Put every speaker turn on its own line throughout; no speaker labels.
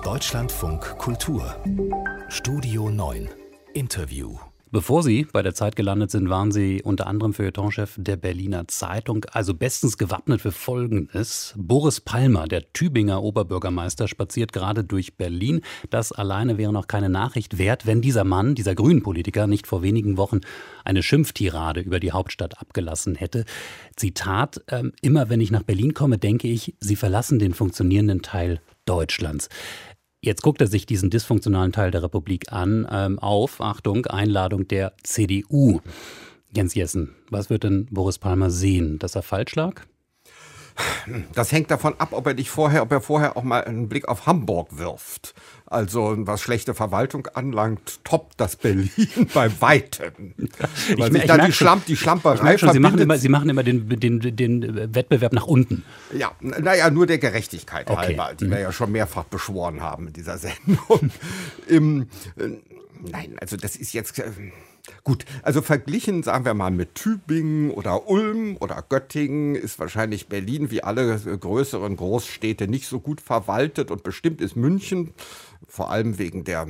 Deutschlandfunk Kultur Studio 9 Interview.
Bevor Sie bei der Zeit gelandet sind, waren Sie unter anderem Feuilletonchef der Berliner Zeitung, also bestens gewappnet für Folgendes. Boris Palmer, der Tübinger Oberbürgermeister, spaziert gerade durch Berlin. Das alleine wäre noch keine Nachricht wert, wenn dieser Mann, dieser Grünen-Politiker, nicht vor wenigen Wochen eine Schimpftirade über die Hauptstadt abgelassen hätte. Zitat: Immer wenn ich nach Berlin komme, denke ich, Sie verlassen den funktionierenden Teil Deutschlands. Jetzt guckt er sich diesen dysfunktionalen Teil der Republik an, auf, Achtung, Einladung der CDU. Jens Jessen, was wird denn Boris Palmer sehen? Dass er falsch lag?
Das hängt davon ab, ob er vorher auch mal einen Blick auf Hamburg wirft. Also was schlechte Verwaltung anlangt, toppt das Berlin bei weitem. Weil sich da die Schlamperei verbindet.
Sie machen immer den Wettbewerb nach unten.
Ja, naja, nur der Gerechtigkeit halber, die wir ja schon mehrfach beschworen haben in dieser Sendung. Nein, also das ist jetzt... Gut, also verglichen, sagen wir mal, mit Tübingen oder Ulm oder Göttingen ist wahrscheinlich Berlin wie alle größeren Großstädte nicht so gut verwaltet und bestimmt ist München, vor allem wegen der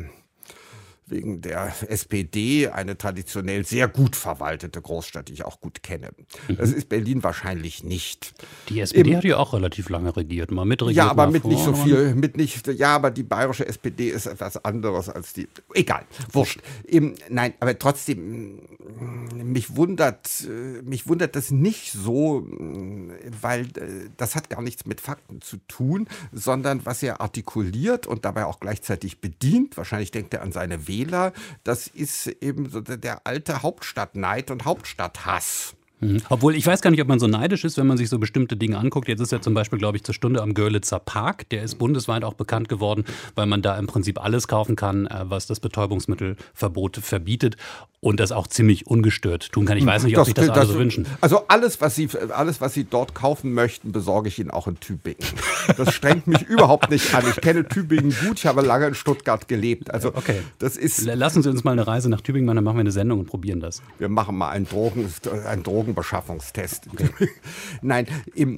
SPD, eine traditionell sehr gut verwaltete Großstadt, die ich auch gut kenne. Das ist Berlin wahrscheinlich nicht.
Die SPD hat ja auch relativ lange regiert, mal mitregiert.
Ja, aber mit nicht so viel, aber die bayerische SPD ist etwas anderes als die, egal, wurscht. Nein, aber trotzdem, mich wundert das nicht so, weil das hat gar nichts mit Fakten zu tun, sondern was er artikuliert und dabei auch gleichzeitig bedient, wahrscheinlich denkt er an seine Wähler, das ist eben so der alte Hauptstadtneid und Hauptstadthass.
Obwohl, ich weiß gar nicht, ob man so neidisch ist, wenn man sich so bestimmte Dinge anguckt. Jetzt ist ja zum Beispiel, glaube ich, zur Stunde am Görlitzer Park. Der ist bundesweit auch bekannt geworden, weil man da im Prinzip alles kaufen kann, was das Betäubungsmittelverbot verbietet und das auch ziemlich ungestört tun kann. Ich weiß nicht, ob sich das alle so wünschen.
Also alles, was Sie dort kaufen möchten, besorge ich Ihnen auch in Tübingen. Das strengt mich überhaupt nicht an. Ich kenne Tübingen gut, ich habe lange in Stuttgart gelebt. Also
okay.
Das ist.
Lassen Sie uns mal eine Reise nach Tübingen machen, dann machen wir eine Sendung und probieren das.
Wir machen mal einen Drogenbeschaffungstest. Okay. Nein,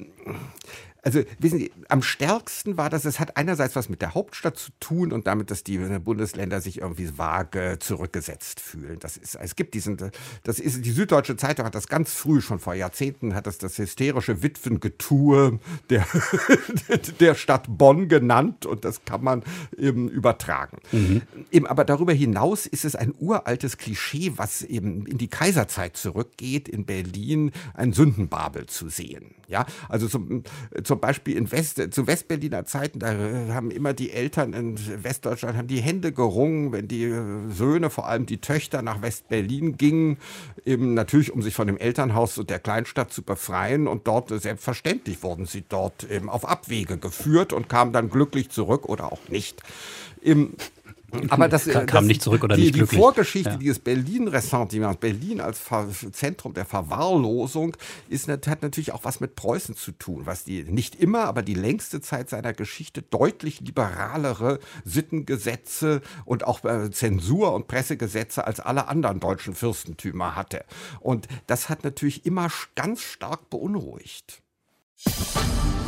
also wissen Sie, am stärksten war das, es hat einerseits was mit der Hauptstadt zu tun und damit, dass die Bundesländer sich irgendwie vage zurückgesetzt fühlen. Die Süddeutsche Zeitung hat das ganz früh, schon vor Jahrzehnten, hat das hysterische Witwengetue der Stadt Bonn genannt und das kann man eben übertragen. Aber darüber hinaus ist es ein uraltes Klischee, was eben in die Kaiserzeit zurückgeht, in Berlin ein Sündenbabel zu sehen. Ja, also zum Beispiel zu Westberliner Zeiten, da haben immer die Eltern in Westdeutschland haben die Hände gerungen, wenn die Söhne, vor allem die Töchter, nach Westberlin gingen, eben natürlich, um sich von dem Elternhaus und der Kleinstadt zu befreien. Und dort, selbstverständlich, wurden sie dort eben auf Abwege geführt und kamen dann glücklich zurück oder auch nicht. Aber
kam nicht zurück oder nicht glücklich.
Die Vorgeschichte, dieses Berlin-Ressentiment, Berlin als Zentrum der Verwahrlosung, hat natürlich auch was mit Preußen zu tun, was nicht immer, aber die längste Zeit seiner Geschichte deutlich liberalere Sittengesetze und auch Zensur- und Pressegesetze als alle anderen deutschen Fürstentümer hatte. Und das hat natürlich immer ganz stark beunruhigt.